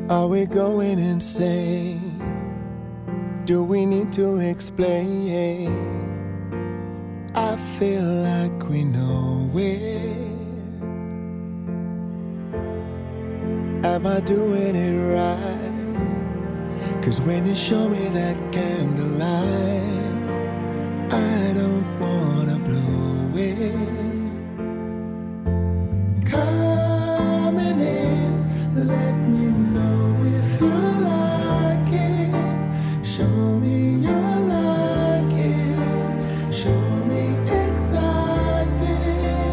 Are we going insane? Do we need to explain? I feel like we know it. Am I doing it right? 'Cause when you show me that candlelight, I don't wanna blow it. Coming in, let me know if you like it. Show me you like it. Show me excited.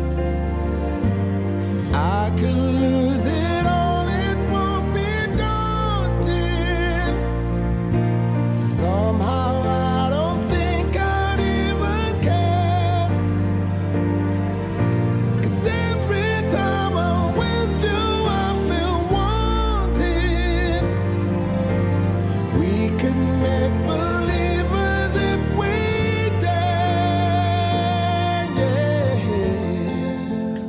I could lose it all, it won't be daunting. Somehow I don't think I'd even care. 'Cause every time I'm with you I feel wanted. We could make believers if we dare, yeah.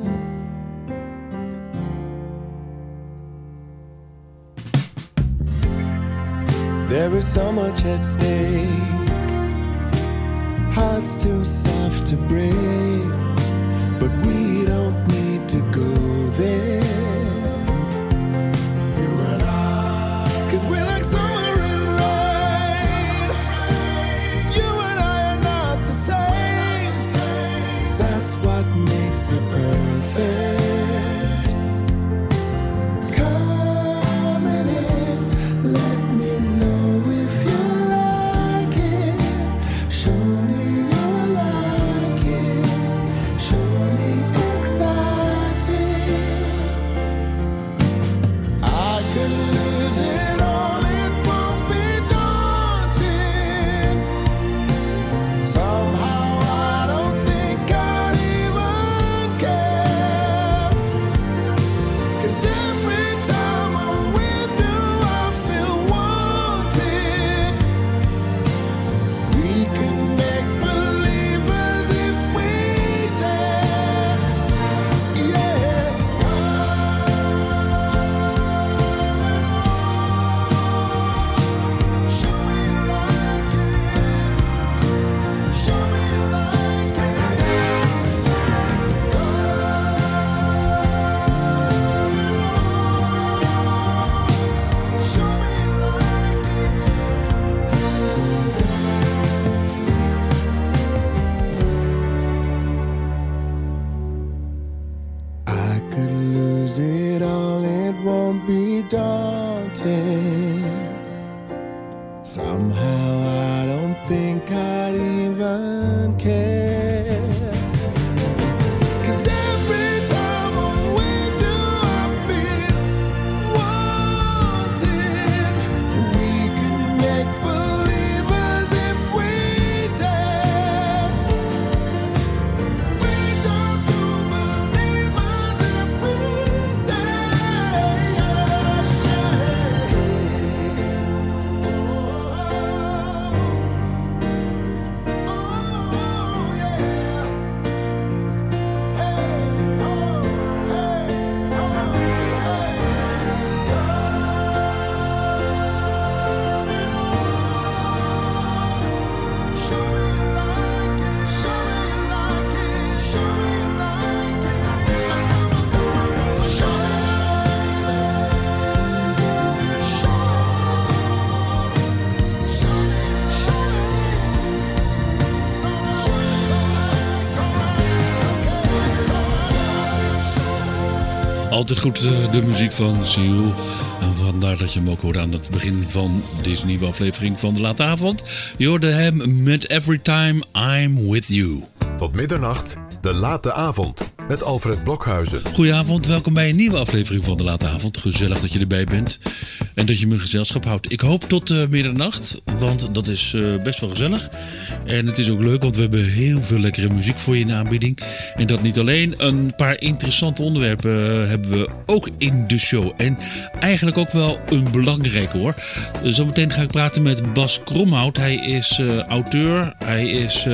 There is so much at stake. Hearts too soft to break, but we don't need to go there. You and I, 'cause we're like summer and rain. You and I are not the same. That's what makes it perfect. Coming in, let me know if you like it. Show me you like it. Show me excited. I could lose it all, it won't be daunting. Somehow I don't think I'd even care. 'Cause every time I'm with you I feel wanted. We could make believers if we dare, yeah. Show me you like it. Show me you like it. Show me you like it. I could lose it all, it won't be daunting. Somehow I don't think I'd even care. 'Cause every time I'm with you I feel wanted. We could make believers if we dare. We just do believers if we dare, yeah. Oh, yeah. Hey, oh, hey, oh, hey. Show me you like it. Show me you like it. Show me you like it. Show me. Altijd goed de muziek van Seal. En vandaar dat je hem ook hoort aan het begin van deze nieuwe aflevering van de Late Avond. Je hoorde hem met Every Time I'm With You. Tot middernacht, de Late Avond met Alfred Blokhuizen. Goedenavond, welkom bij een nieuwe aflevering van de Late Avond. Gezellig dat je erbij bent en dat je me gezelschap houdt. Ik hoop tot middernacht, want dat is best wel gezellig. En het is ook leuk, want we hebben heel veel lekkere muziek voor je in de aanbieding. En dat niet alleen, een paar interessante onderwerpen hebben we ook in de show. En eigenlijk ook wel een belangrijke hoor. Zometeen ga ik praten met Bas Kromhout. Hij is auteur, hij is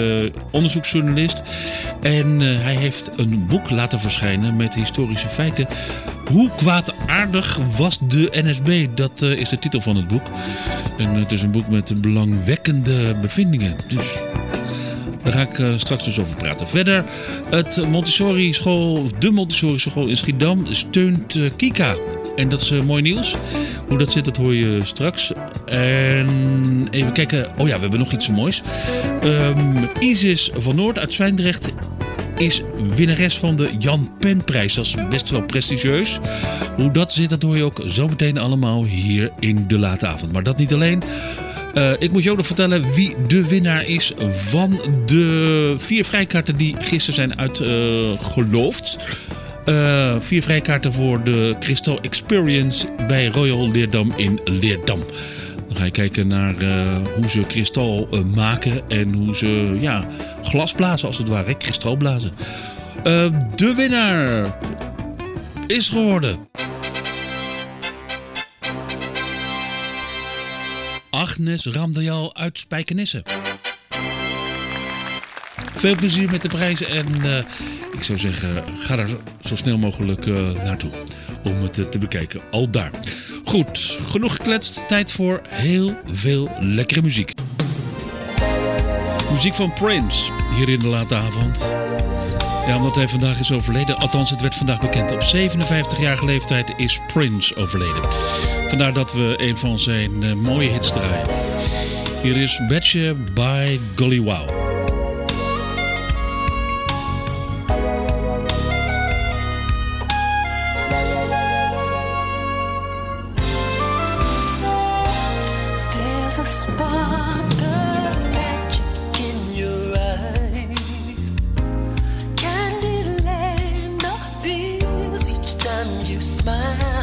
onderzoeksjournalist. En hij heeft een boek laten verschijnen met historische feiten Hoe kwaadaardig was de NSB? Dat is de titel van het boek. En het is een boek met belangwekkende bevindingen. Dus daar ga ik straks dus over praten. Verder, de Montessori school in Schiedam steunt Kika. En dat is mooi nieuws. Hoe dat zit, dat hoor je straks. En even kijken. Oh ja, we hebben nog iets moois. Isis van Noord uit Zwijndrecht is winnares van de Jan Penprijs. Dat is best wel prestigieus. Hoe dat zit, dat hoor je ook zo meteen allemaal hier in de late avond. Maar dat niet alleen. Ik moet je ook nog vertellen wie de winnaar is van de 4 vrijkaarten die gisteren zijn uitgeloofd. 4 vrijkaarten voor de Crystal Experience bij Royal Leerdam in Leerdam. Dan ga je kijken naar hoe ze kristal maken en hoe ze glas blazen als het ware. Kristal blazen. De winnaar is geworden Agnes Ramdayal uit Spijkenisse. Veel plezier met de prijzen en ik zou zeggen, ga er zo snel mogelijk naartoe om het te bekijken. Al daar. Goed, genoeg gekletst. Tijd voor heel veel lekkere muziek. Muziek van Prince, hier in de late avond. Ja, omdat hij vandaag is overleden. Althans, het werd vandaag bekend. Op 57-jarige leeftijd is Prince overleden. Vandaar dat we een van zijn mooie hits draaien. Hier is Betcha by Golly Wow. There's a spark of magic in your eyes. Candyland appears each time you smile.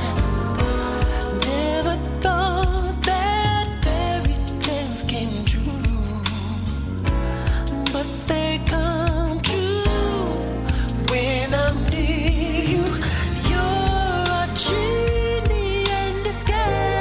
Never thought that fairy tales came true, but they come true when I'm near you. You're a genie in disguise.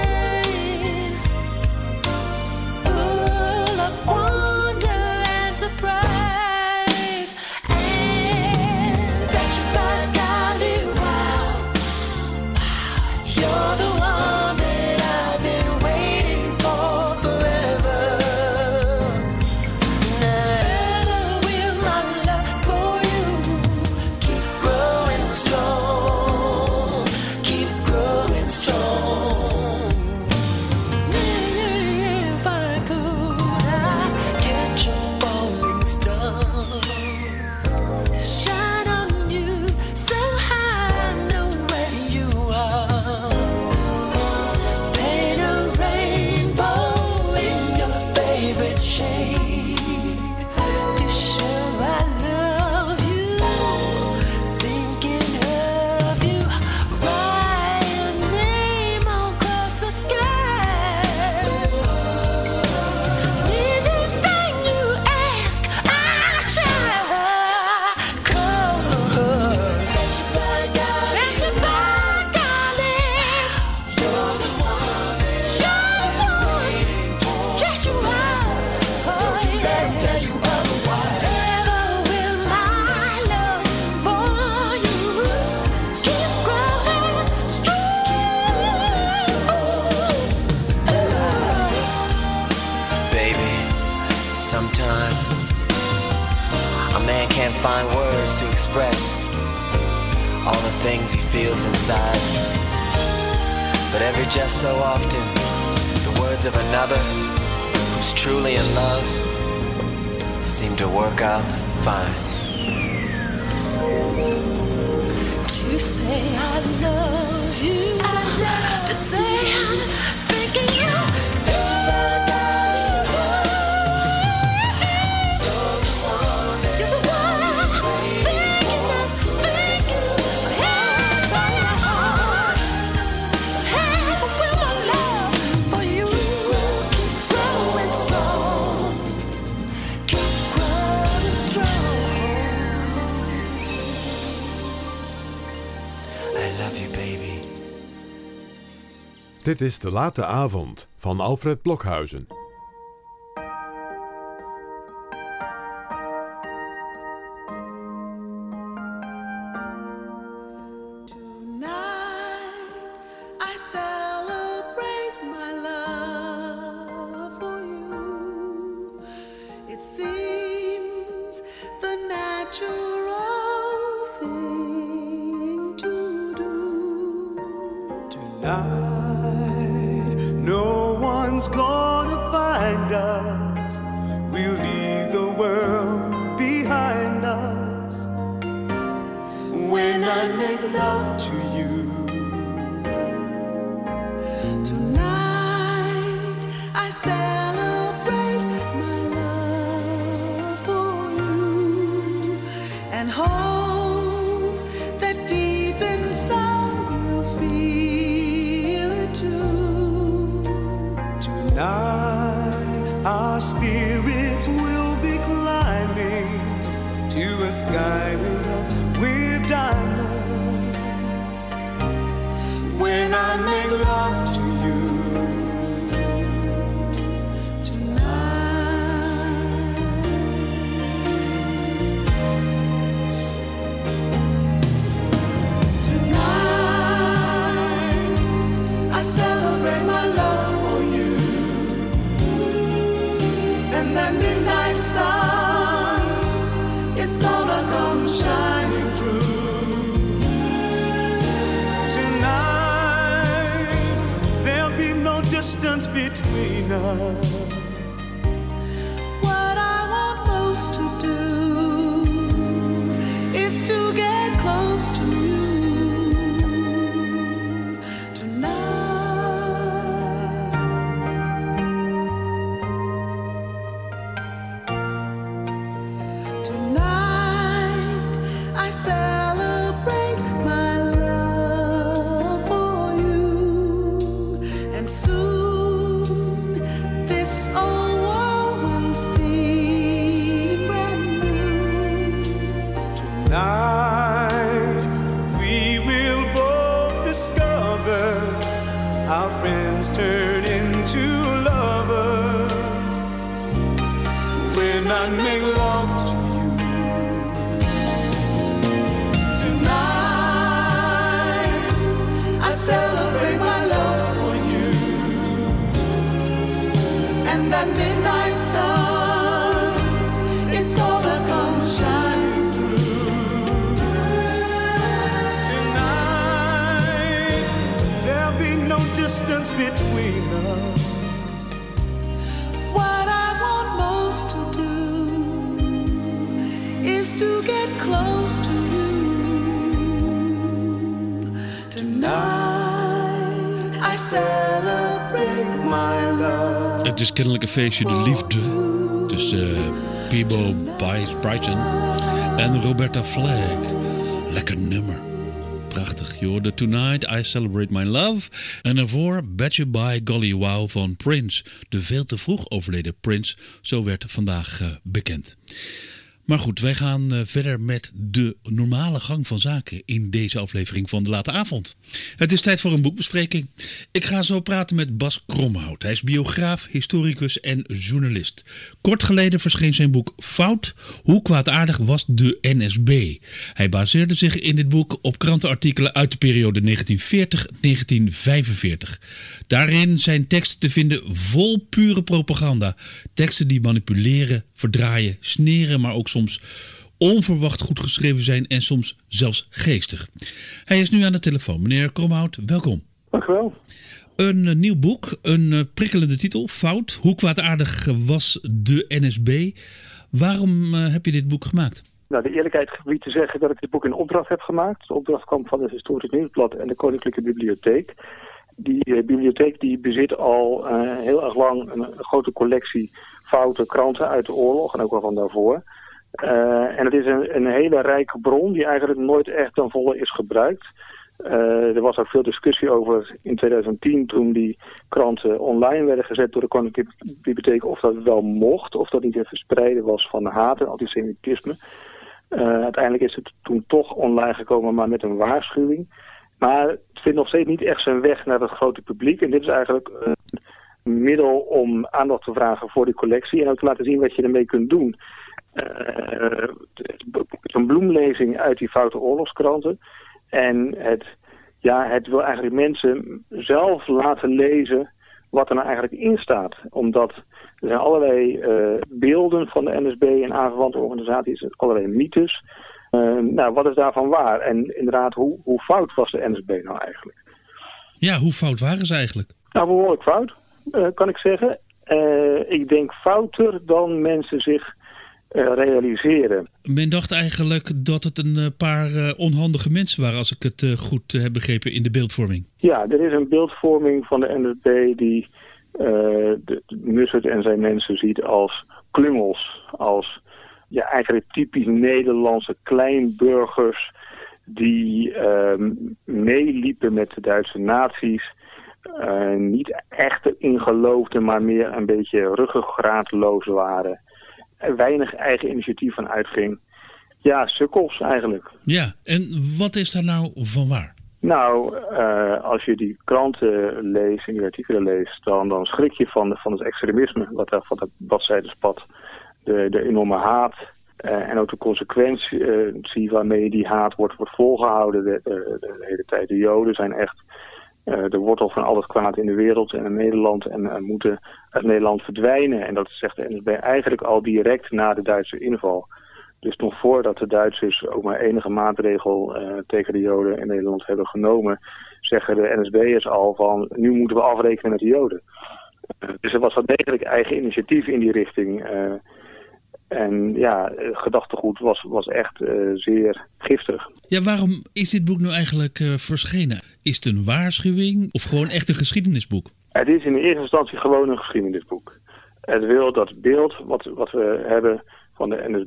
Find words to express all the things he feels inside. But every just so often, the words of another who's truly in love seem to work out fine. To say I love you, to say I'm thinking you. Dit is de late avond van Alfred Blokhuizen. Tonight Tonight, no one's gonna find us. We'll leave the world behind us. When I make love to you, tonight I celebrate my love for you and hope that deep inside you feel it too. tonight our spirits will be climbing to a sky lit up with diamonds. When I make love to you Tonight I celebrate my love for you, and that midnight sun is gonna come shining through. tonight, there'll be no distance between us. What I want most to do is to get close to you tonight. Tonight I celebrate my love for you, and soon this old world will seem brand new. Tonight, we will both discover our friends turn into lovers. When I make love to you tonight, I celebrate my love for you, and that midnight sun is gonna come shining through. tonight, there'll be no distance between us. What I want most to do is to get close to you tonight. I celebrate my love. Het is kennelijk een feestje de liefde tussen Peabo Bryson en Roberta Flack. Lekker nummer. Prachtig. Je hoorde Tonight I Celebrate My Love. En daarvoor Bet You By Golly Wow van Prince. De veel te vroeg overleden Prince. Zo werd vandaag bekend. Maar goed, wij gaan verder met de normale gang van zaken in deze aflevering van De Late Avond. Het is tijd voor een boekbespreking. Ik ga zo praten met Bas Kromhout. Hij is biograaf, historicus en journalist. Kort geleden verscheen zijn boek Fout. Hoe kwaadaardig was de NSB? Hij baseerde zich in dit boek op krantenartikelen uit de periode 1940-1945. Daarin zijn teksten te vinden vol pure propaganda. Teksten die manipuleren, verdraaien, sneren, maar ook soms onverwacht goed geschreven zijn en soms zelfs geestig. Hij is nu aan de telefoon. Meneer Kromhout, welkom. Dank u wel. Een nieuw boek, een prikkelende titel, Fout. Hoe kwaadaardig was de NSB? Waarom heb je dit boek gemaakt? Nou, de eerlijkheid gebied te zeggen dat ik dit boek in opdracht heb gemaakt. De opdracht kwam van het Historisch Nieuwsblad en de Koninklijke Bibliotheek. Die bibliotheek die bezit al heel erg lang een grote collectie foute kranten uit de oorlog en ook wel van daarvoor. En het is een hele rijke bron die eigenlijk nooit echt ten volle is gebruikt. Er was ook veel discussie over in 2010 toen die kranten online werden gezet door de Koninklijke Bibliotheek of dat wel mocht, of dat niet het verspreiden was van haat en antisemitisme. Uiteindelijk is het toen toch online gekomen, maar met een waarschuwing. Maar het vindt nog steeds niet echt zijn weg naar het grote publiek. En dit is eigenlijk een middel om aandacht te vragen voor die collectie en ook te laten zien wat je ermee kunt doen. Een bloemlezing uit die foute oorlogskranten. En het wil eigenlijk mensen zelf laten lezen wat er nou eigenlijk in staat. Omdat er zijn allerlei beelden van de NSB en aanverwante organisaties, allerlei mythes. Wat is daarvan waar? En inderdaad, hoe fout was de NSB nou eigenlijk? Ja, hoe fout waren ze eigenlijk? Nou, behoorlijk fout, kan ik zeggen. Ik denk fouter dan mensen zich realiseren. Men dacht eigenlijk dat het een paar onhandige mensen waren, als ik het goed heb begrepen in de beeldvorming. Ja, er is een beeldvorming van de NSB die Mussert en zijn mensen ziet als klungels. Als eigenlijk typisch Nederlandse kleinburgers die meeliepen met de Duitse nazi's. Niet echt erin geloofden, maar meer een beetje ruggengraatloos waren. Er weinig eigen initiatief van uitging. Ja, sukkels eigenlijk. Ja, en wat is daar nou van waar? Nou, als je die kranten leest en die artikelen leest, dan schrik je van het extremisme wat daar van de bladzijden spat. De enorme haat en ook de consequentie waarmee die haat wordt volgehouden de hele tijd. De Joden zijn echt de wortel van al het kwaad in de wereld en in Nederland en moeten uit Nederland verdwijnen. En dat zegt de NSB eigenlijk al direct na de Duitse inval. Dus nog voordat de Duitsers ook maar enige maatregel tegen de Joden in Nederland hebben genomen, zeggen de NSB'ers al van, nu moeten we afrekenen met de Joden. Dus er was wel degelijk eigen initiatief in die richting. En ja, gedachtegoed was echt zeer giftig. Ja, waarom is dit boek nu eigenlijk verschenen? Is het een waarschuwing of gewoon echt een geschiedenisboek? Het is in eerste instantie gewoon een geschiedenisboek. Het wil dat beeld wat we hebben van de NSB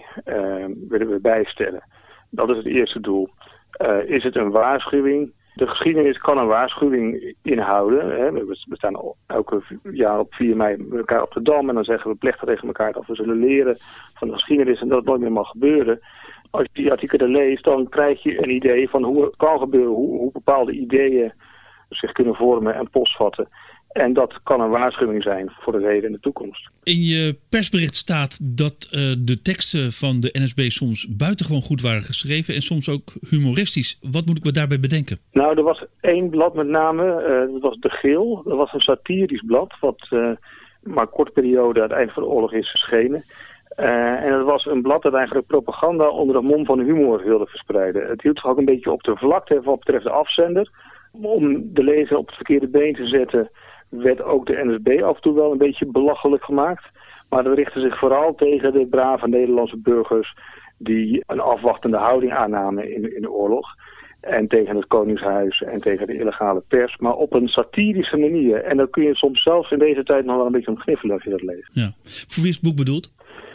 willen we bijstellen. Dat is het eerste doel. Is het een waarschuwing? De geschiedenis kan een waarschuwing inhouden. Hè. We staan elke jaar op 4 mei met elkaar op de Dam en dan zeggen we plechtig tegen elkaar dat we zullen leren van de geschiedenis en dat het nooit meer mag gebeuren. Als je die artikelen leest, dan krijg je een idee van hoe het kan gebeuren, hoe bepaalde ideeën zich kunnen vormen en postvatten. En dat kan een waarschuwing zijn voor het heden en de toekomst. In je persbericht staat dat de teksten van de NSB soms buitengewoon goed waren geschreven en soms ook humoristisch. Wat moet ik me daarbij bedenken? Nou, er was 1 blad met name, dat was De Geel. Dat was een satirisch blad, wat maar een korte periode aan het eind van de oorlog is verschenen. En het was een blad dat eigenlijk propaganda onder de mom van humor wilde verspreiden. Het hield zich ook een beetje op de vlakte wat betreft de afzender. Om de lezer op het verkeerde been te zetten werd ook de NSB af en toe wel een beetje belachelijk gemaakt. Maar dat richtte zich vooral tegen de brave Nederlandse burgers die een afwachtende houding aannamen in de oorlog. En tegen het Koningshuis en tegen de illegale pers, maar op een satirische manier. En dan kun je soms zelfs in deze tijd nog wel een beetje om gniffelen als je dat leest. Ja. Voor wie is het boek bedoeld?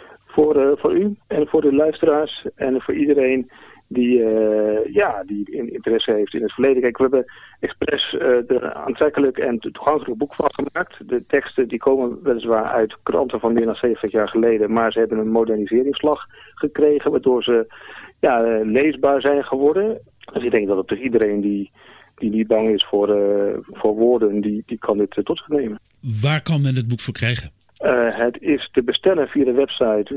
Voor u en voor de luisteraars en voor iedereen die interesse heeft in het verleden. Kijk, we hebben expres er aantrekkelijk en toegankelijk boek van gemaakt. De teksten die komen weliswaar uit kranten van meer dan 70 jaar geleden, maar ze hebben een moderniseringsslag gekregen, waardoor ze leesbaar zijn geworden. Dus ik denk dat het dus iedereen die niet bang is voor woorden, die kan dit tot zich nemen. Waar kan men het boek voor krijgen? Het is te bestellen via de website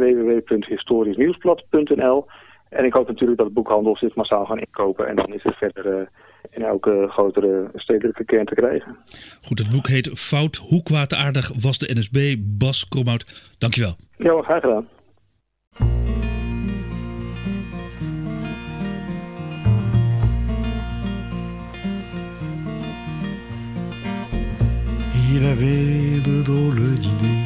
www.historischnieuwsblad.nl. En ik hoop natuurlijk dat boekhandels dit massaal gaan inkopen. En dan is het verder in elke grotere stedelijke kern te krijgen. Goed, het boek heet Fout, hoe kwaadaardig was de NSB? Bas Kromhout, dankjewel. Ja, graag gedaan. Il avait de drôles d'idées.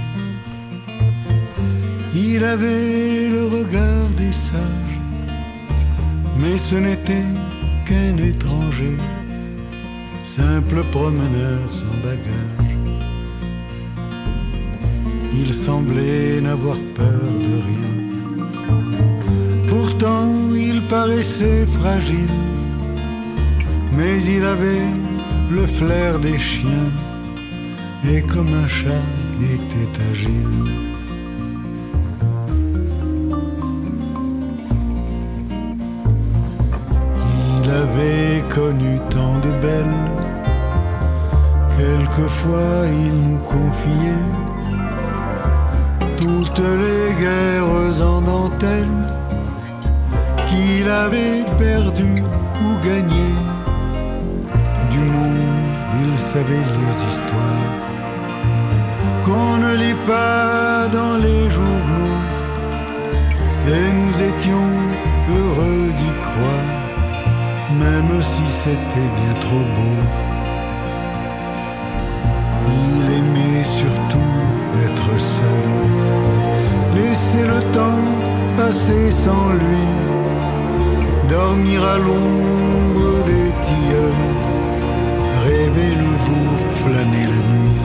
Il avait le regard des sages. Mais ce n'était qu'un étranger, simple promeneur sans bagage. Il semblait n'avoir peur de rien. Pourtant il paraissait fragile, mais il avait le flair des chiens. Et comme un chat était agile. Il avait connu tant de belles, quelquefois il nous confiait toutes les guerres en dentelle qu'il avait perdues ou gagnées. Du monde, il savait les histoires qu'on ne lit pas dans les journaux, et nous étions heureux d'y croire, même si c'était bien trop beau sans lui, dormir à l'ombre des tilleuls, rêver le jour, flâner la nuit.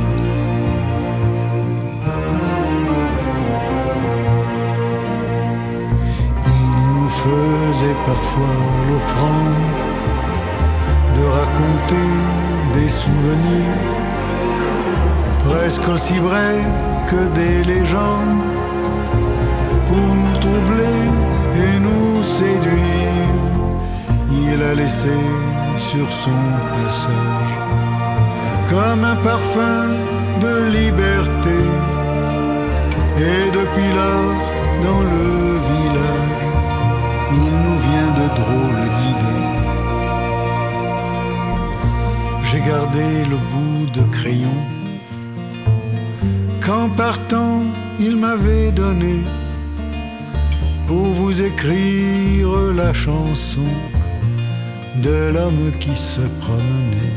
Il nous faisait parfois l'offrande de raconter des souvenirs presque aussi vrais que des légendes, pour nous troubler et nous séduire. Il a laissé sur son passage comme un parfum de liberté, et depuis lors dans le village il nous vient de drôles d'idées. J'ai gardé le bout de crayon qu'en partant il m'avait donné pour vous écrire la chanson de l'homme qui se promenait,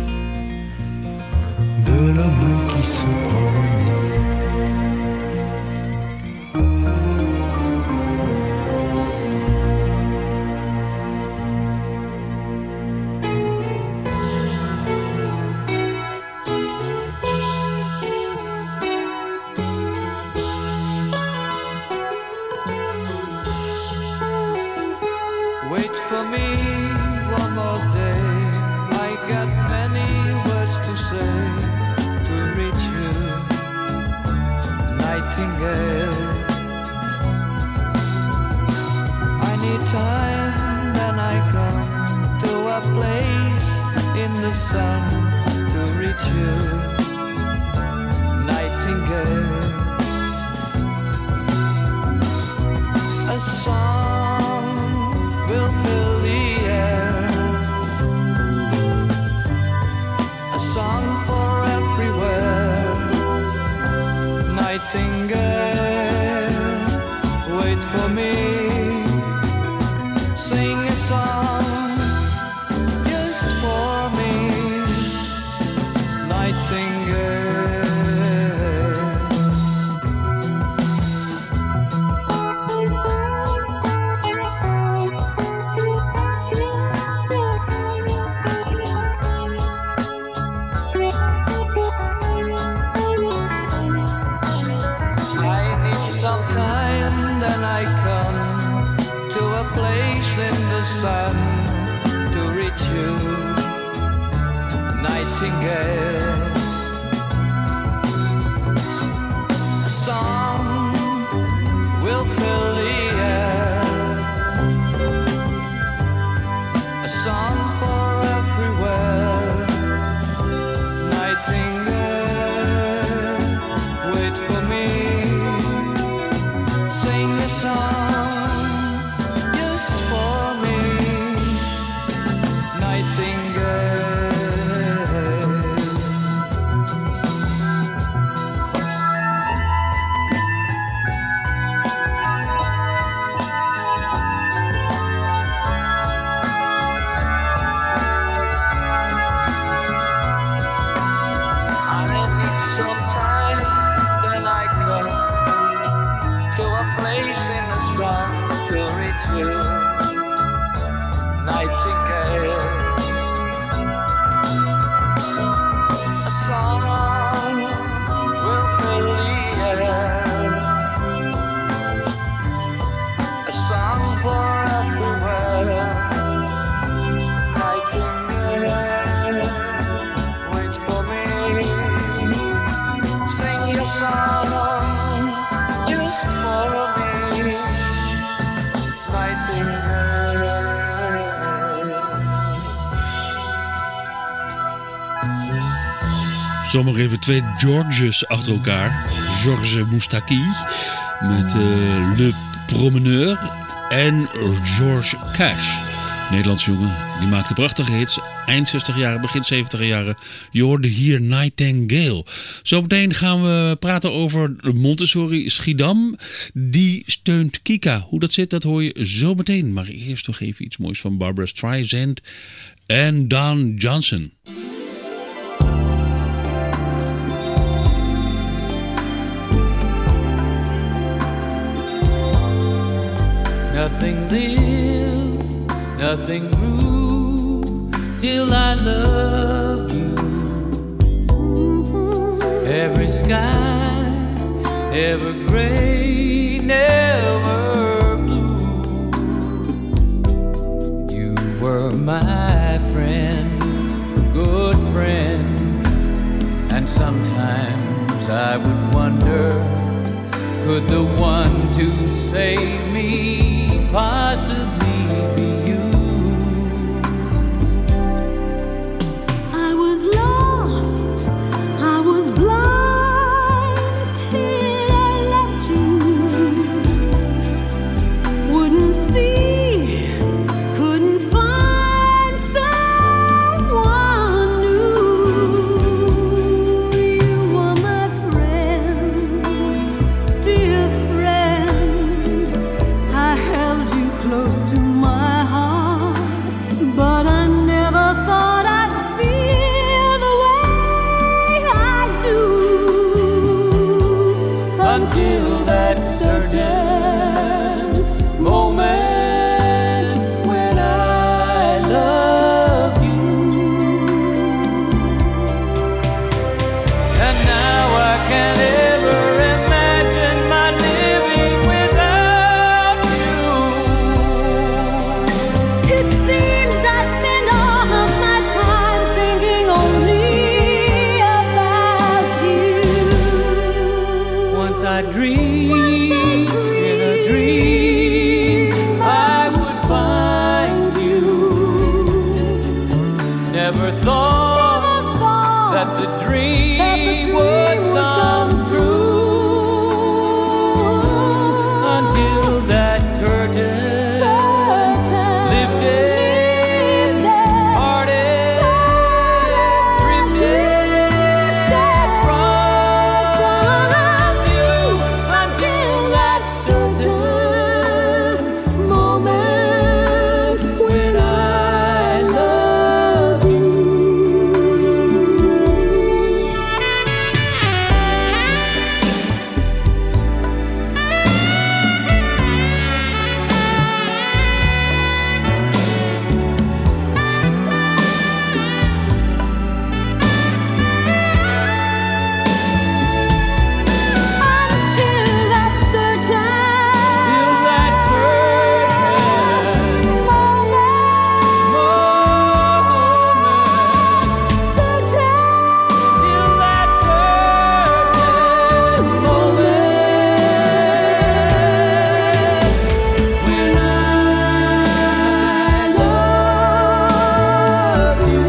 de l'homme qui se promenait. Wait for me one more day. I got many words to say to reach you, Nightingale. I need time, then I come to a place in the sun to reach you, Nightingale. A song will fill the air, a song for everywhere. Nightingale, wait for me, sing a song just for me, Nightingale. Sun to reach you, Nightingale. A song will fill the air, a song for everywhere. Nightingale, wait for me, sing a song just for me, Nightingale. I need some time, then I come to a place in the sun to reach you, Nightingale. A song will fill the air, a song for everywhere. Nightingale, wait for me, sing your song just for me, Nightingale. Zomaar even twee Georges achter elkaar. Georges Moustaki met Le Promeneur en George Cash. Nederlandse jongen, die maakte prachtige hits. Eind 60 jaren, begin 70 jaren. Je hoorde hier Nightingale. Zometeen gaan we praten over Montessori Schiedam. Die steunt Kika. Hoe dat zit, dat hoor je zometeen. Maar eerst nog even iets moois van Barbra Streisand en Don Johnson. Nothing lived, nothing grew till I loved you. Every sky, ever gray, never blue. You were my friend, good friend, and sometimes I would wonder, could the one to save me possibly be you? I was lost, I was blind till I left you. Wouldn't see, couldn't find someone new. You were my friend, dear friend. I held you close to my heart, but I never thought I'd feel the way I do Until that certain moment when I love you. And now I can't ever imagine my living without you. It seems I spend all of my time thinking only about you. Once I dreamed in a dream I would find you. Never thought that the dream would come true until that curtain lifted, parted, drifted from you until that certain moment when I love you. Until that certain Till that certain moment, till that certain moment when I love you.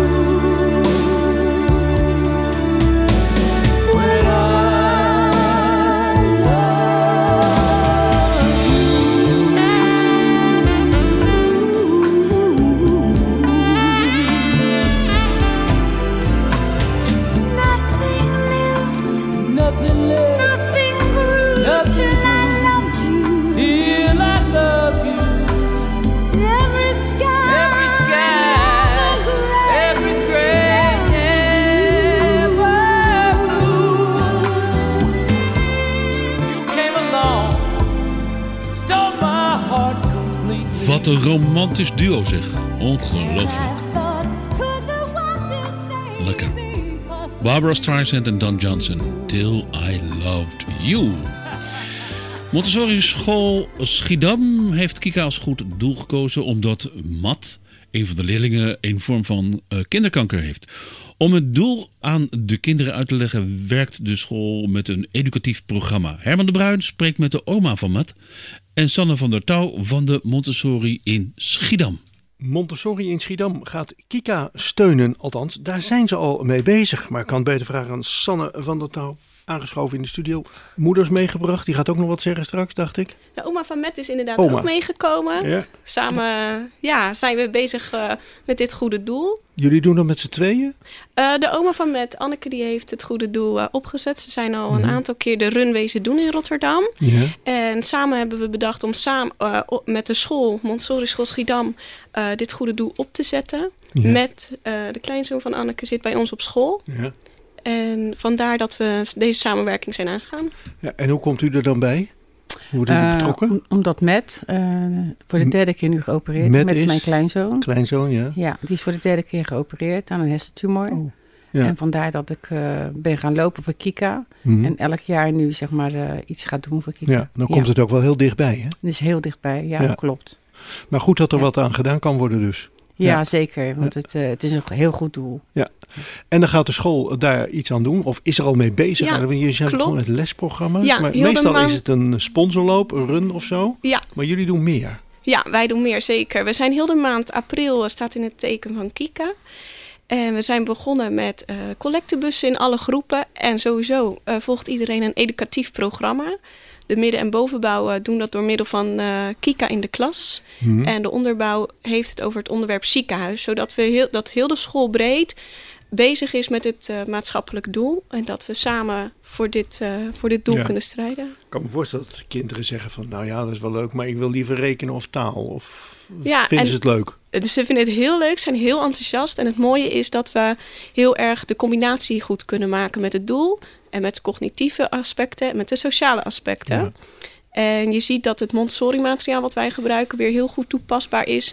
When I nothing left, nothing grew Nothing till I grew. loved you. till I love you. Every sky, Every sky, every gray, ever blue. You came along, stole my heart completely. Wat een romantisch duo zeg. Ongelooflijk. Lekker. Barbara Streisand en Don Johnson. Till I Loved You. Montessori School Schiedam heeft Kika als goed doel gekozen omdat Matt, een van de leerlingen, een vorm van kinderkanker heeft. Om het doel aan de kinderen uit te leggen werkt de school met een educatief programma. Herman de Bruin spreekt met de oma van Matt en Sanne van der Touw van de Montessori in Schiedam. Montessori in Schiedam gaat Kika steunen. Althans, daar zijn ze al mee bezig. Maar ik kan beter vragen aan Sanne van der Touw, aangeschoven in de studio. Moeders meegebracht, die gaat ook nog wat zeggen straks, dacht ik. De oma van Matt is inderdaad Oma. ook meegekomen. Ja. Samen zijn we bezig met dit goede doel. Jullie doen dat met z'n tweeën? De oma van Matt, Anneke, die heeft het goede doel opgezet. Ze zijn al een aantal keer de run wezen doen in Rotterdam. Ja. En samen hebben we bedacht om samen met de school, Montessori School Schiedam, dit goede doel op te zetten. Ja. Met de kleinzoon van Anneke zit bij ons op school. Ja. En vandaar dat we deze samenwerking zijn aangegaan. Ja, en hoe komt u er dan bij? Hoe worden jullie betrokken? Omdat Matt voor de derde keer nu geopereerd is. Matt is mijn kleinzoon. Kleinzoon, ja. Ja, die is voor de derde keer geopereerd aan een hersentumor. Oh, ja. En vandaar dat ik ben gaan lopen voor Kika. Mhm. En elk jaar nu zeg maar iets ga doen voor Kika. Ja, dan komt het ook wel heel dichtbij, hè? Het is heel dichtbij, ja. Klopt. Maar goed dat er wat aan gedaan kan worden dus. Ja, zeker. Want het is een heel goed doel. Ja. En dan gaat de school daar iets aan doen? Of is er al mee bezig? Ja, je zijn gewoon met lesprogramma's. Ja, maar heel de meestal maand. is het een sponsorloop, een run of zo. Ja. Maar jullie doen meer. Ja, wij doen meer, zeker. We zijn heel de maand april, staat in het teken van Kika. En we zijn begonnen met collectebussen in alle groepen. En sowieso volgt iedereen een educatief programma. De midden- en bovenbouw doen dat door middel van Kika in de klas. Mhm. En de onderbouw heeft het over het onderwerp ziekenhuis. Zodat we heel de school breed bezig is met het maatschappelijk doel. En dat we samen voor dit doel kunnen strijden. Ik kan me voorstellen dat kinderen zeggen van... nou ja, dat is wel leuk, maar ik wil liever rekenen of taal. Of Ja, vinden ze het leuk? Dus ze vinden het heel leuk, zijn heel enthousiast. En het mooie is dat we heel erg de combinatie goed kunnen maken met het doel. En met cognitieve aspecten en met de sociale aspecten. Ja. En je ziet dat het Montessori-materiaal wat wij gebruiken weer heel goed toepasbaar is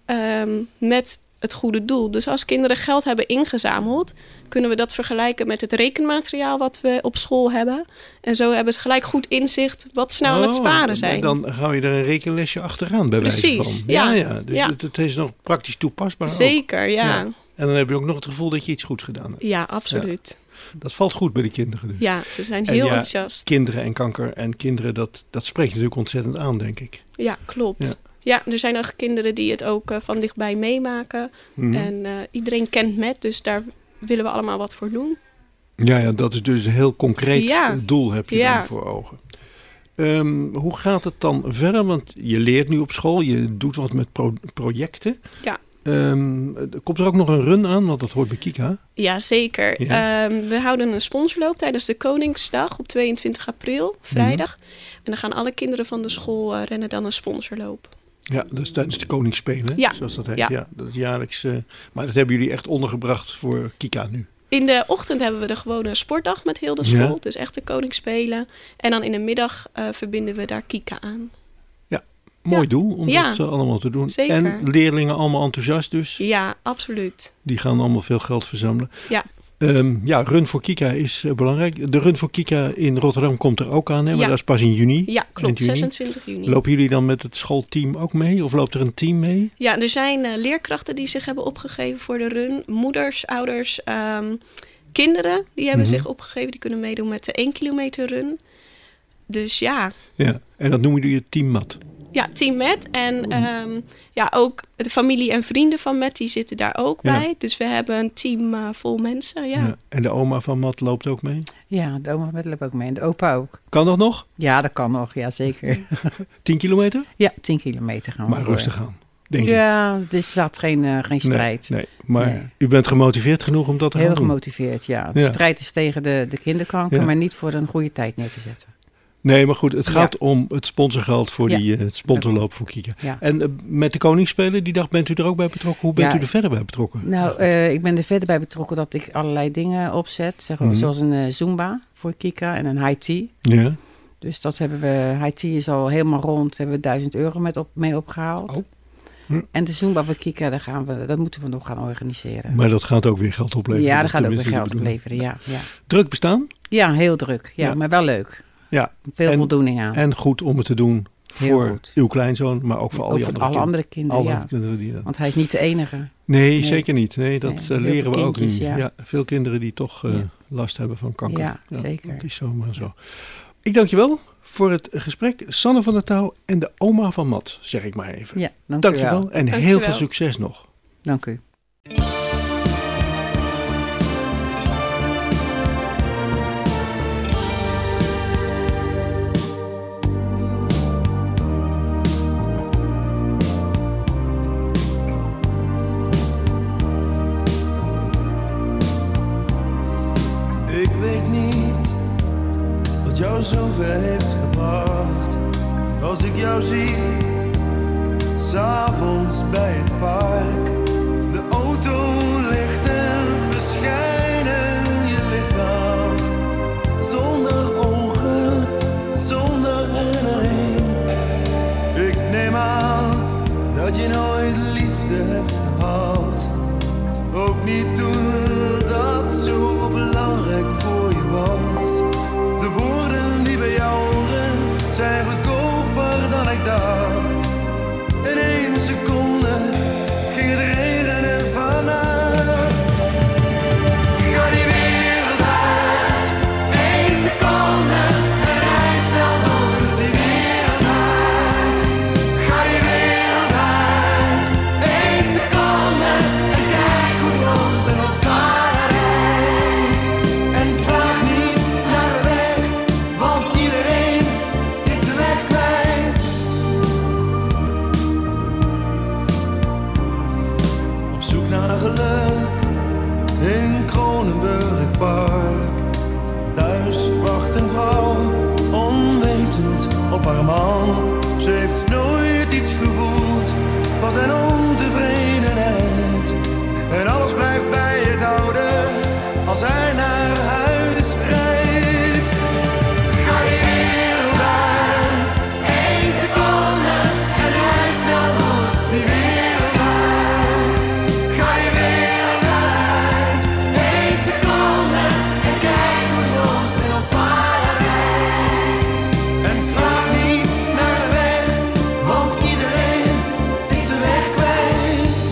met het goede doel. Dus als kinderen geld hebben ingezameld, kunnen we dat vergelijken met het rekenmateriaal wat we op school hebben. En zo hebben ze gelijk goed inzicht wat ze nou aan het sparen zijn. Dan hou je er een rekenlesje achteraan bij wijze van. Precies, ja. Dus het is nog praktisch toepasbaar. Zeker, ook. ja. En dan heb je ook nog het gevoel dat je iets goed gedaan hebt. Ja, absoluut. Ja. Dat valt goed bij de kinderen dus. Ja, ze zijn heel enthousiast. Kinderen en kanker en kinderen, dat spreekt natuurlijk ontzettend aan, denk ik. Ja, klopt. Ja, er zijn ook kinderen die het ook van dichtbij meemaken. Mhm. En iedereen kent Matt, dus daar willen we allemaal wat voor doen. Ja, dat is dus een heel concreet doel heb je dan voor ogen. Hoe gaat het dan verder? Want je leert nu op school, je doet wat met projecten. Ja. Komt er ook nog een run aan, want dat hoort bij Kika? Ja, zeker. Ja. We houden een sponsorloop tijdens de Koningsdag op 22 april, vrijdag. En dan gaan alle kinderen van de school rennen dan een sponsorloop. Ja, dat is tijdens de Koningsspelen, zoals dat heet. Ja, dat is jaarlijks. Maar dat hebben jullie echt ondergebracht voor Kika nu? In de ochtend hebben we de gewone sportdag met heel de school. Dus echt de Koningsspelen. En dan in de middag verbinden we daar Kika aan. Ja, mooi doel om dat allemaal te doen. Zeker. En leerlingen allemaal enthousiast dus? Ja, absoluut. Die gaan allemaal veel geld verzamelen. Ja. Run voor Kika is belangrijk. De Run voor Kika in Rotterdam komt er ook aan, hè? Maar dat is pas in juni. Ja, klopt. 26 juni. Lopen jullie dan met het schoolteam ook mee? Of loopt er een team mee? Ja, er zijn leerkrachten die zich hebben opgegeven voor de run. Moeders, ouders, kinderen die hebben zich opgegeven. Die kunnen meedoen met de 1 kilometer run. Dus ja. Ja, en dat noemen jullie Team Matt? Ja, Team Matt. En ook de familie en vrienden van Matt, die zitten daar ook bij. Dus we hebben een team vol mensen, ja. En de oma van Matt loopt ook mee? Ja, de oma van Matt loopt ook mee. En de opa ook. Kan dat nog? Ja, dat kan nog. Ja, zeker. 10 kilometer? Ja, 10 kilometer gaan we. Maar rustig aan, denk ik. Ja, er staat geen strijd. Nee. Maar u bent gemotiveerd genoeg om dat te gaan doen? Heel gemotiveerd, ja. De strijd is tegen de kinderkanker, maar niet voor een goede tijd neer te zetten. Nee, maar goed, het gaat om het sponsorgeld voor het sponsorloop voor Kika. Ja. En met de Koningsspelen, die dag bent u er ook bij betrokken? Hoe bent u er verder bij betrokken? Nou, ik ben er verder bij betrokken dat ik allerlei dingen opzet. Zoals een Zumba voor Kika en een high tea. Ja. Dus dat hebben we, high tea is al helemaal rond, hebben we €1000 mee opgehaald. Oh. En de Zumba voor Kika, dat moeten we nog gaan organiseren. Maar dat gaat ook weer geld opleveren? Ja, dat gaat ook weer geld opleveren, ja. Druk bestaan? Ja, heel druk. Ja, maar wel leuk. Ja. Veel voldoening aan. En goed om het te doen voor uw kleinzoon, maar ook voor alle andere kinderen. kinderen. Want hij is niet de enige. Nee, zeker niet. Nee, dat leren we ook nu. Ja, veel kinderen die toch last hebben van kanker. Ja, zeker. Dat is zomaar zo. Ik dank je wel voor het gesprek. Sanne van der Touw en de oma van Matt, zeg ik maar even. Ja, dank je wel. En heel veel succes nog. Dank u. Ik weet niet wat jou zover heeft gebracht. Als ik jou zie, 's avonds bij het park. De auto ligt en beschijnen je lichaam. Zonder ogen, zonder herinnering. was een ontevredenheid. En alles blijft bij het oude als hij naar huis rijdt. Ga je wereld uit, 1 seconde en rij snel door die wereld uit. Ga je wereld uit, 1 seconde en kijk goed rond in ons paradijs. En vraag niet naar de weg, want iedereen is de weg kwijt.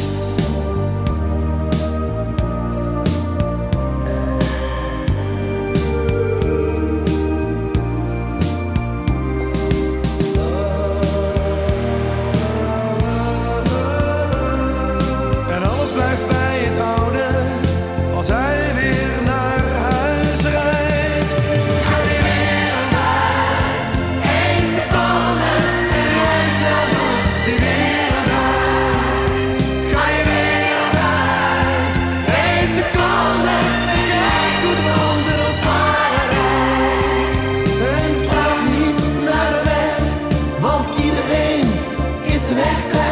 En alles blijft bij het oude als hij weer naar huis rijdt. Ga je wereld uit, 1 seconde en rij snel door die wereld uit. Ga je wereld uit, 1 seconde en kijk goed rond in ons paradijs. En vraag niet naar de weg, want iedereen is de weg kwijt.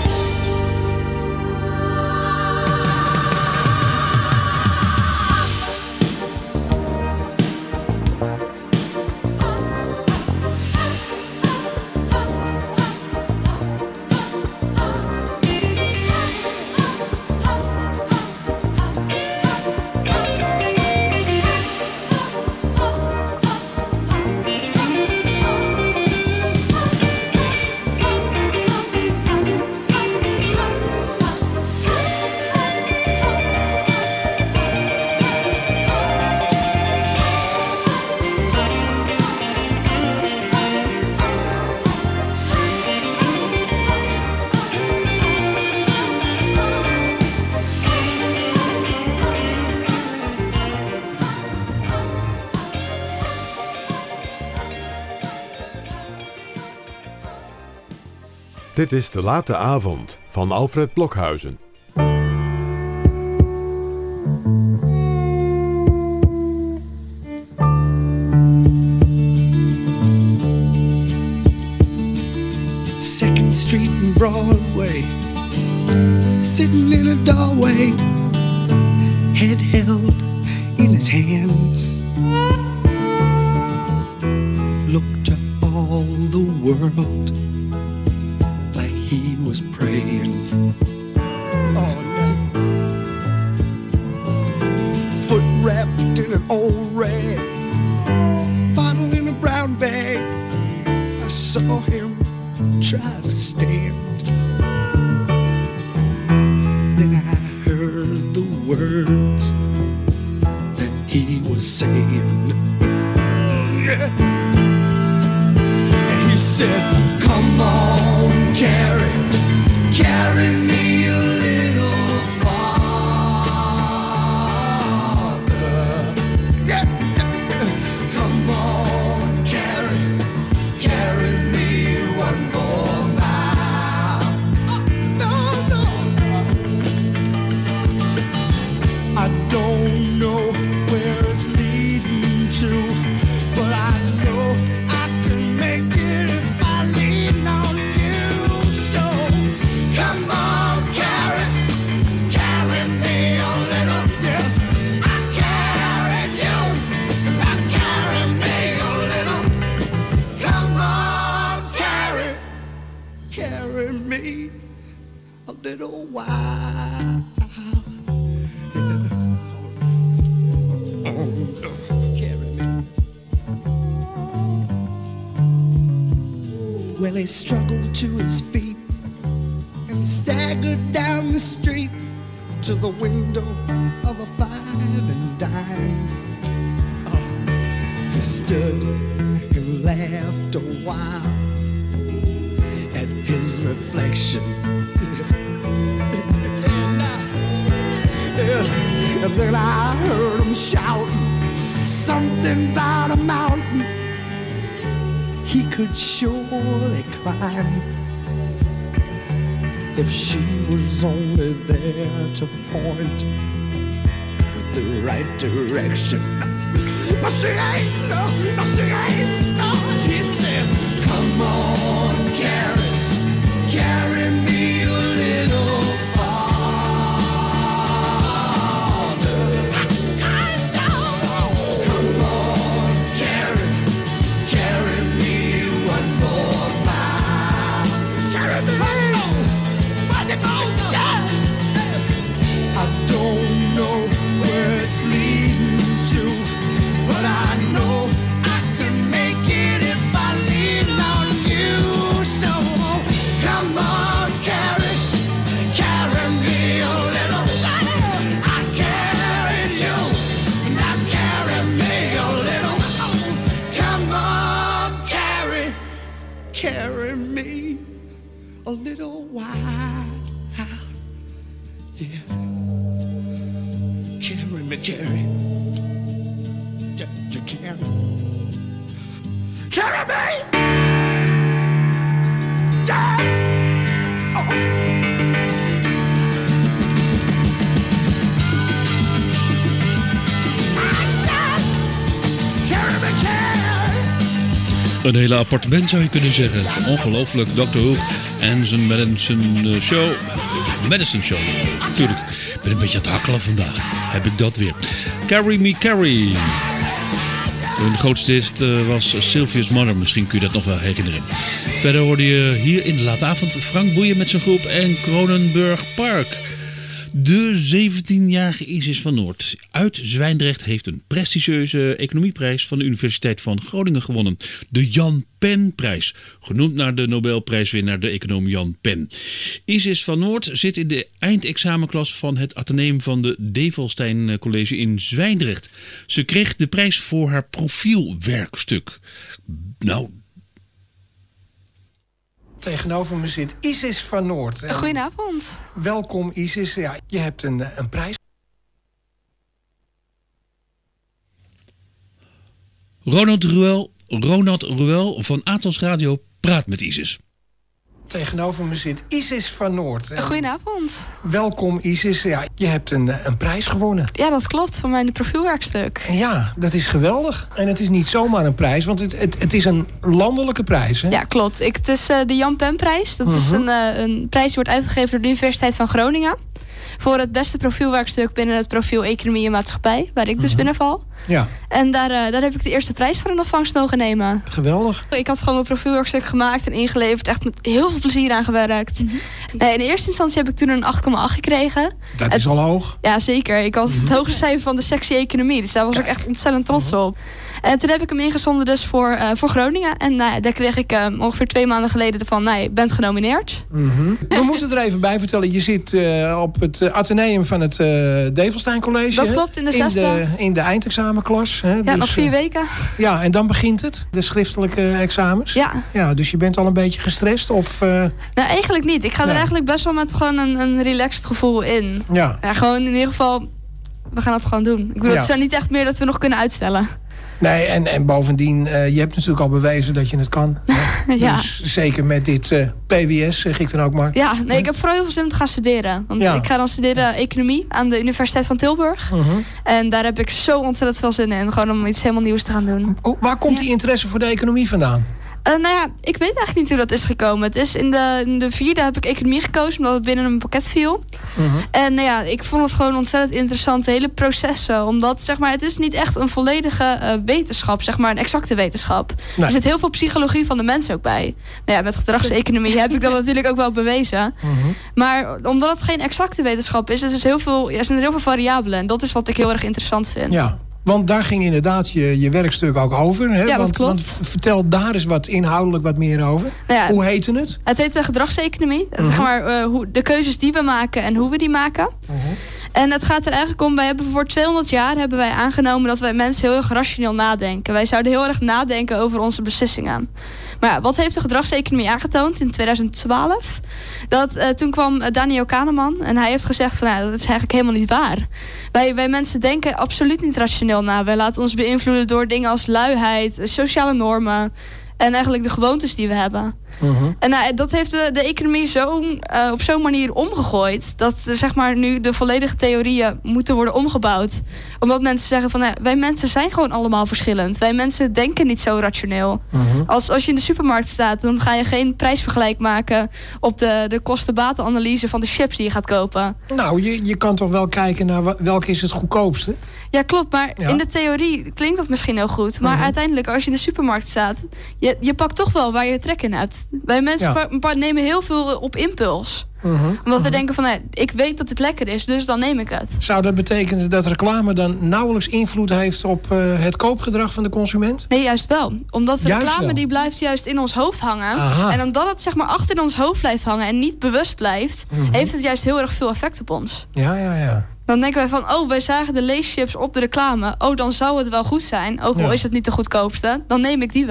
Dit is De Late Avond van Alfred Blokhuizen. Second Street and Broadway, sitting in a doorway, head held in his hands, looked to all the world like he was praying. Oh no. Foot wrapped in an old rag, bottle in a brown bag. I saw him try to stand. Then I heard the words that he was saying. Yeah. And he said, come on, carry me a little farther. Yeah. Come on, carry me one more mile. No. I don't know where it's leading to, but I know I can make it if I lean on you. So come on, carry me a little. Yes, I carried you. I carry me a little. Come on, carry me a little while. Carry me. Well, he struggled to his feet and staggered down the street to the window of a 5 and dime. He stood and laughed a while at his reflection. And then I heard him shouting something about a mountain he could surely climb if she was only there to point the right direction. But she ain't, no, she ain't, no. He said, come on, carry me a little. carry. You carry. Carry me! Yes! Oh. Een hele appartement zou je kunnen zeggen. Ongelooflijk, Dr. Hook en zijn Medicine Show. Medicine Show, natuurlijk. Ik ben een beetje aan het hakkelen vandaag. Heb ik dat weer. Carry Me Carry. Hun grootste hit was Sylvia's Mother. Misschien kun je dat nog wel herinneren. Verder hoorde je hier in de late avond Frank Boeien met zijn groep en Kronenburg Park. De 17-jarige Isis van Noord uit Zwijndrecht heeft een prestigieuze economieprijs van de Universiteit van Groningen gewonnen. De Jan Pen-prijs, genoemd naar de Nobelprijswinnaar, de econoom Jan Pen. Isis van Noord zit in de eindexamenklas van het Atheneum van de Develstein College in Zwijndrecht. Ze kreeg de prijs voor haar profielwerkstuk. Nou... Tegenover me zit Isis van Noord. Goedenavond. Welkom Isis. Ja, je hebt een prijs. Ronald Ruel van Atos Radio praat met Isis. Tegenover me zit Isis van Noord. Goedenavond. Welkom Isis. Ja, je hebt een prijs gewonnen. Ja, dat klopt. Van mijn profielwerkstuk. Ja, dat is geweldig. En het is niet zomaar een prijs, want het is een landelijke prijs. Hè? Ja, klopt. Het is de Jan Pen-prijs. Dat is een prijs die wordt uitgegeven door de Universiteit van Groningen. Voor het beste profielwerkstuk binnen het profiel Economie en Maatschappij, waar ik dus binnen val. Ja. En daar heb ik de eerste prijs voor in ontvangst mogen nemen. Geweldig. Ik had gewoon mijn profielwerkstuk gemaakt en ingeleverd. Echt met heel veel plezier aan gewerkt. In de eerste instantie heb ik toen een 8,8 gekregen. Dat is al hoog. Ja, zeker. Ik was het hoogste cijfer van de sectie Economie. Dus daar was ik echt ontzettend trots op. En toen heb ik hem ingezonden dus voor Groningen. En daar kreeg ik ongeveer 2 maanden geleden van, je bent genomineerd. We moeten er even bij vertellen. Je zit op het Atheneum van het Develstein College. Dat klopt, in de 6e. In de eindexamenklas. Hè? Ja, dus, nog 4 weken. Ja, en dan begint het, de schriftelijke examens. Ja, dus je bent al een beetje gestrest? Of, Nou, eigenlijk niet. Ik ga er eigenlijk best wel met gewoon een relaxed gevoel in. Ja, gewoon in ieder geval, we gaan het gewoon doen. Ik bedoel, het is er niet echt meer dat we nog kunnen uitstellen. Nee, en bovendien, je hebt natuurlijk al bewezen dat je het kan. Ja. Dus zeker met dit PWS, zeg ik dan ook maar. Ja, nee, ik heb vooral heel veel zin om te gaan studeren. Want ik ga dan studeren economie aan de Universiteit van Tilburg. En daar heb ik zo ontzettend veel zin in. Gewoon om iets helemaal nieuws te gaan doen. Waar komt die interesse voor de economie vandaan? Ik weet eigenlijk niet hoe dat is gekomen. Het is in de 4e heb ik economie gekozen, omdat het binnen een pakket viel. En ik vond het gewoon ontzettend interessant, de hele processen. Omdat, zeg maar, het is niet echt een volledige wetenschap, zeg maar, een exacte wetenschap. Nee. Er zit heel veel psychologie van de mens ook bij. Met gedragseconomie heb ik dat natuurlijk ook wel bewezen. Maar omdat het geen exacte wetenschap is, er zijn er heel veel variabelen. En dat is wat ik heel erg interessant vind. Ja. Want daar ging inderdaad je werkstuk ook over. Hè? Ja, dat klopt. Want vertel daar eens wat inhoudelijk wat meer over. Hoe heette het? Het heet de gedragseconomie. Zeg maar, de keuzes die we maken en hoe we die maken. En het gaat er eigenlijk om, wij hebben voor 200 jaar hebben wij aangenomen dat wij mensen heel erg rationeel nadenken. Wij zouden heel erg nadenken over onze beslissingen. Maar wat heeft de gedragseconomie aangetoond in 2012? Toen kwam Daniel Kahneman en hij heeft gezegd van, dat is eigenlijk helemaal niet waar. Wij mensen denken absoluut niet rationeel na. Wij laten ons beïnvloeden door dingen als luiheid, sociale normen en eigenlijk de gewoontes die we hebben. En dat heeft de economie op zo'n manier omgegooid dat zeg maar nu de volledige theorieën moeten worden omgebouwd. Omdat mensen zeggen van, wij mensen zijn gewoon allemaal verschillend. Wij mensen denken niet zo rationeel. Als je in de supermarkt staat, dan ga je geen prijsvergelijk maken op de kosten-batenanalyse van de chips die je gaat kopen. Nou, je kan toch wel kijken naar welke is het goedkoopste? Ja, klopt. Maar in de theorie klinkt dat misschien heel goed. Maar uiteindelijk, als je in de supermarkt staat, je pakt toch wel waar je trek in hebt. Wij mensen nemen heel veel op impuls. Omdat we denken van, ik weet dat het lekker is, dus dan neem ik het. Zou dat betekenen dat reclame dan nauwelijks invloed heeft op het koopgedrag van de consument? Nee, juist wel. Omdat de reclame die blijft juist in ons hoofd hangen. En omdat het zeg maar achter in ons hoofd blijft hangen en niet bewust blijft, heeft het juist heel erg veel effect op ons. Ja. Dan denken wij van, wij zagen de leeschips op de reclame. Dan zou het wel goed zijn. Ook al is het niet de goedkoopste. Dan neem ik die wel.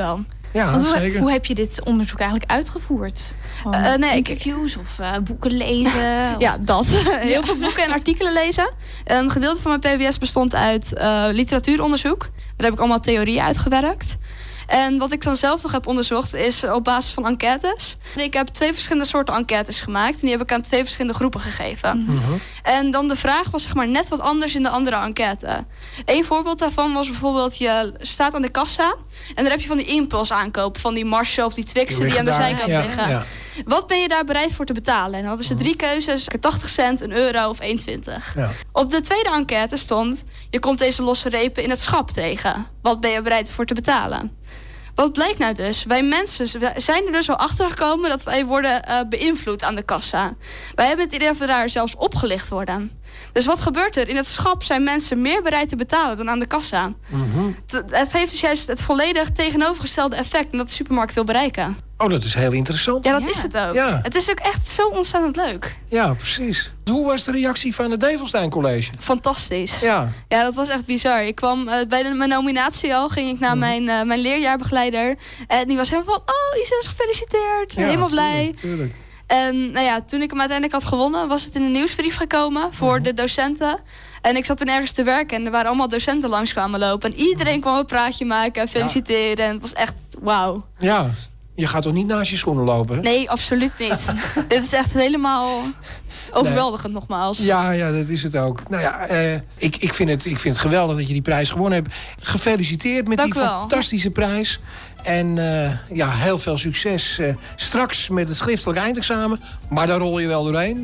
Ja, Want zeker. hoe heb je dit onderzoek eigenlijk uitgevoerd? Interviews of boeken lezen? Ja, dat. Heel veel boeken en artikelen lezen. Een gedeelte van mijn PBS bestond uit literatuuronderzoek. Daar heb ik allemaal theorieën uitgewerkt. En wat ik dan zelf nog heb onderzocht is op basis van enquêtes. Ik heb 2 verschillende soorten enquêtes gemaakt. En die heb ik aan 2 verschillende groepen gegeven. Mm-hmm. En dan de vraag was zeg maar net wat anders in de andere enquête. Eén voorbeeld daarvan was bijvoorbeeld... je staat aan de kassa en dan heb je van die impuls aankopen. Van die Marshalls of die Twixen die aan de zijkant liggen. Ja. Wat ben je daar bereid voor te betalen? En dan hadden ze 3 keuzes. 80 cent, €1 of 1,20. Ja. Op de tweede enquête stond... je komt deze losse repen in het schap tegen. Wat ben je bereid voor te betalen? Wat blijkt nou dus? Wij mensen zijn er dus al achter gekomen dat wij worden beïnvloed aan de kassa. Wij hebben het idee dat we daar zelfs opgelicht worden. Dus wat gebeurt er? In het schap zijn mensen meer bereid te betalen dan aan de kassa. Mm-hmm. Het heeft dus juist het volledig tegenovergestelde effect... en dat de supermarkt wil bereiken. Oh, dat is heel interessant. Ja, dat is het ook. Ja. Het is ook echt zo ontzettend leuk. Ja, precies. Hoe was de reactie van het Develstein College? Fantastisch. Ja, dat was echt bizar. Ik kwam bij mijn nominatie al, ging ik naar mijn leerjaarbegeleider. En die was helemaal van, oh, Isis, gefeliciteerd. Ja, helemaal blij. Tuurlijk. En toen ik hem uiteindelijk had gewonnen, was het in een nieuwsbrief gekomen voor de docenten. En ik zat toen ergens te werken en er waren allemaal docenten langs kwamen lopen. En iedereen kwam een praatje maken en feliciteren. En het was echt wauw. Ja, je gaat toch niet naast je schoenen lopen? Nee, absoluut niet. Dit is echt helemaal overweldigend nogmaals. Ja, dat is het ook. Nou ja, ik vind het geweldig dat je die prijs gewonnen hebt. Gefeliciteerd met die fantastische prijs. En heel veel succes straks met het schriftelijk eindexamen. Maar daar rol je wel doorheen.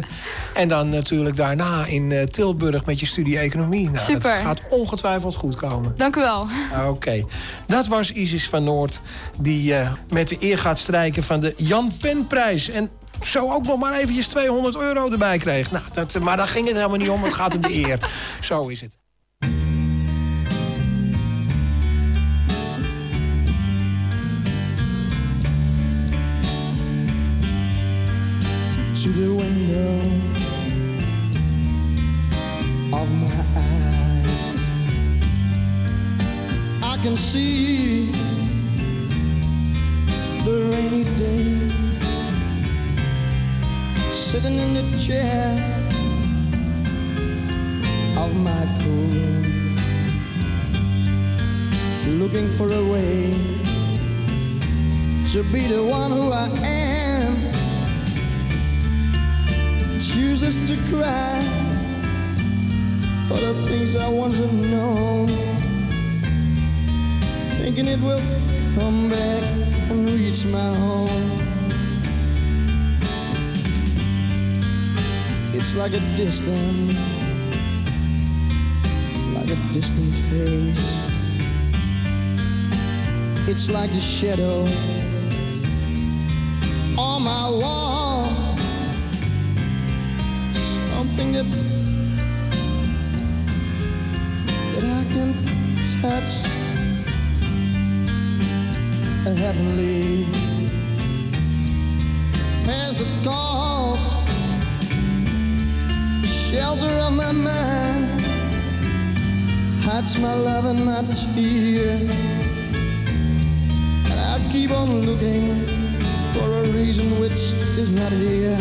En dan natuurlijk daarna in Tilburg met je studie economie. Nou, super. Dat gaat ongetwijfeld goed komen. Dank u wel. Oké. Dat was Isis van Noord die met de eer gaat strijken van de Jan Penprijs. En zo ook nog maar eventjes €200 erbij kreeg. Nou, maar daar ging het helemaal niet om. Het gaat om de eer. Zo is het. To the window of my eyes, I can see the rainy day, sitting in the chair of my cool room, looking for a way to be the one who I am. Chooses to cry for the things I once have known, thinking it will come back and reach my home. It's like a distant face. It's like the shadow on my wall. Something that I can touch, a heavenly, as it calls, the shelter of my mind, hides my love and my tear, and I keep on looking for a reason which is not here.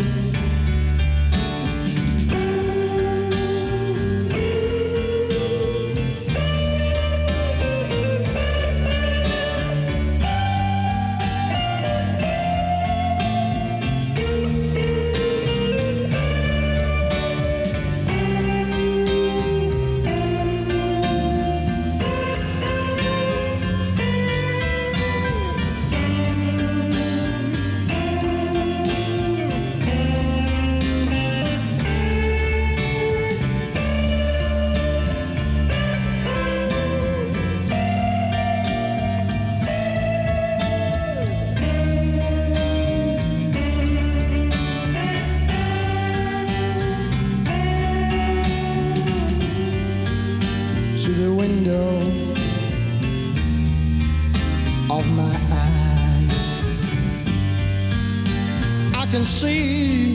can see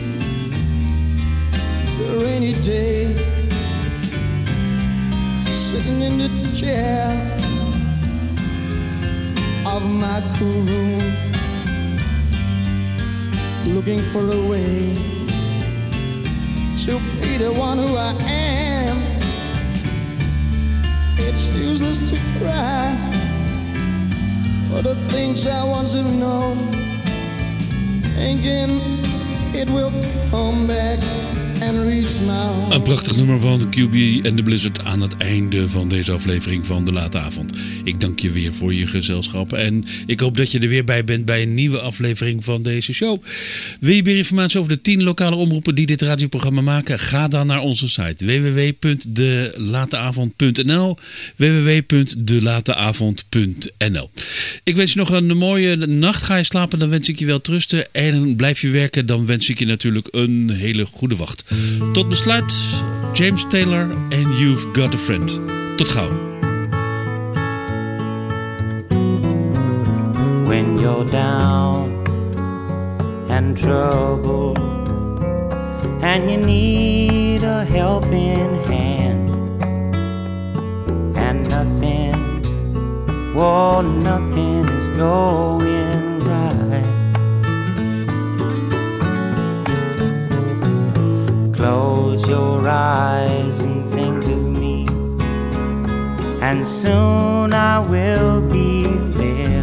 the rainy day, sitting in the chair of of my cool room, looking for a way to be the one who I am. It's useless to cry for the things I once have known, thinking it will come back and reach my home. Een prachtig nummer van QB en de Blizzard aan het einde van deze aflevering van De Late Avond. Ik dank je weer voor je gezelschap en ik hoop dat je er weer bij bent bij een nieuwe aflevering van deze show. Wil je meer informatie over de 10 lokale omroepen die dit radioprogramma maken? Ga dan naar onze site www.delateavond.nl www.delateavond.nl. Ik wens je nog een mooie nacht. Ga je slapen, dan wens ik je wel trusten. En blijf je werken, dan wens ik je natuurlijk een hele goede wacht. Tot besluit, James Taylor en You've Got a Friend. Tot gauw. When you're down and troubled and you need a helping hand and nothing is going right. Close your eyes and think of me, and soon I will be there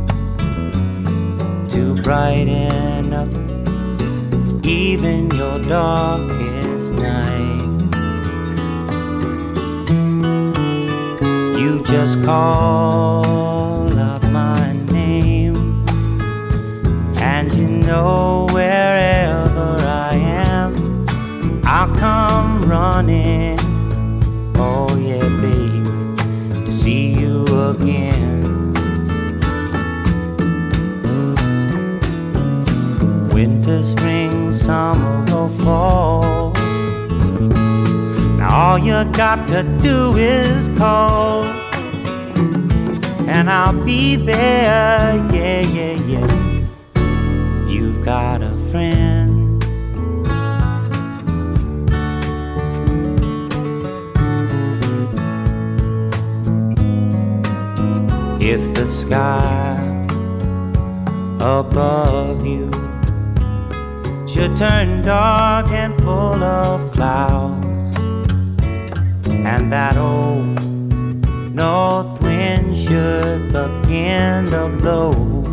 to brighten up even your darkest night. You just call up my name, and you know wherever I am, I'll come running, oh yeah baby, to see you again. Winter, spring, summer or fall, now all you got to do is call, and I'll be there, yeah, yeah, yeah. You've got a friend. If the sky above you should turn dark and full of clouds, and that old north wind should begin to blow,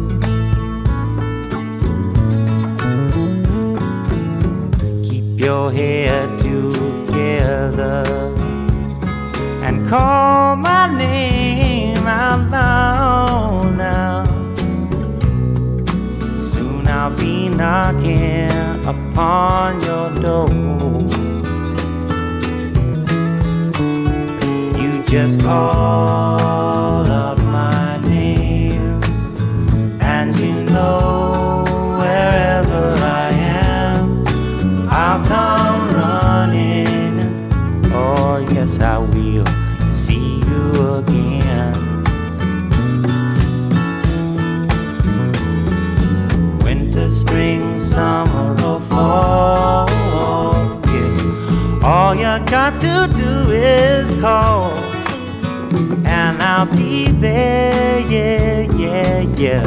keep your head together and call my name out loud now. Soon I'll be knocking upon your door. You just call up my name, and you know wherever I am, I'll come running. Oh yes I will see you again. Winter, spring, summer or fall, yeah. All you got to do is call, and I'll be there, yeah, yeah, yeah.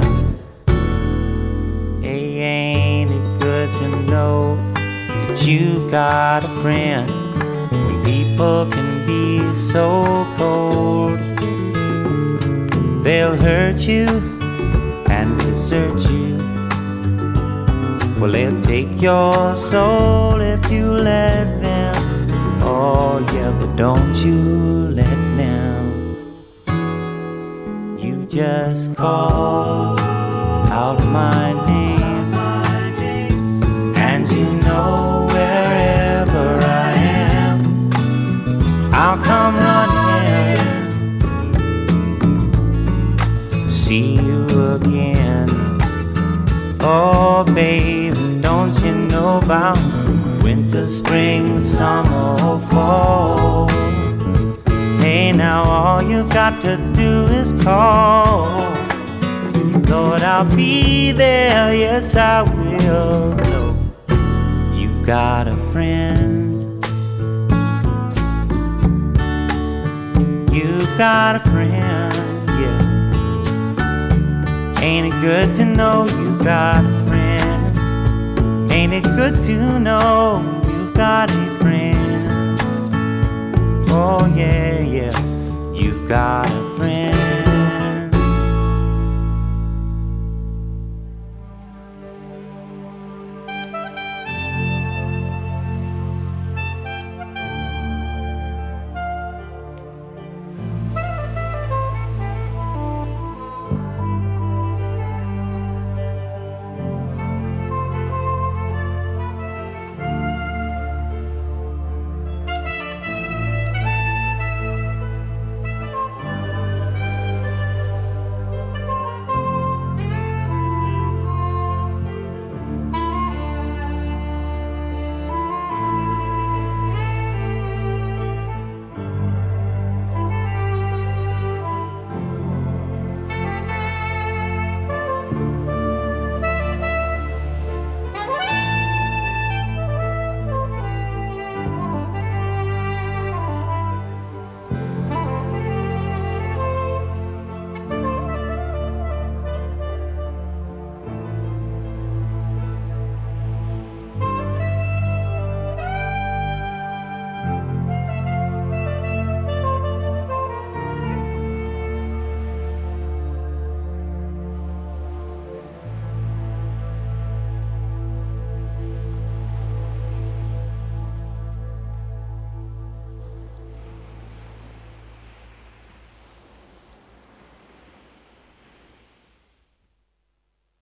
Hey, ain't it good to know that you've got a friend? When people can be so cold, they'll hurt you and desert you. Well, they'll take your soul if you let them. Oh yeah, but don't you let them. You just call out my name, and you know wherever I am, I'll come running to see you again. Oh baby, don't you know about winter, spring, summer or fall? Hey now all you've got to do is call. Lord, I'll be there, yes I will. No, you've got a friend. You've got a friend, yeah. Ain't it good to know you've got a friend? Ain't it good to know you've got a friend? Oh yeah, yeah, you've got a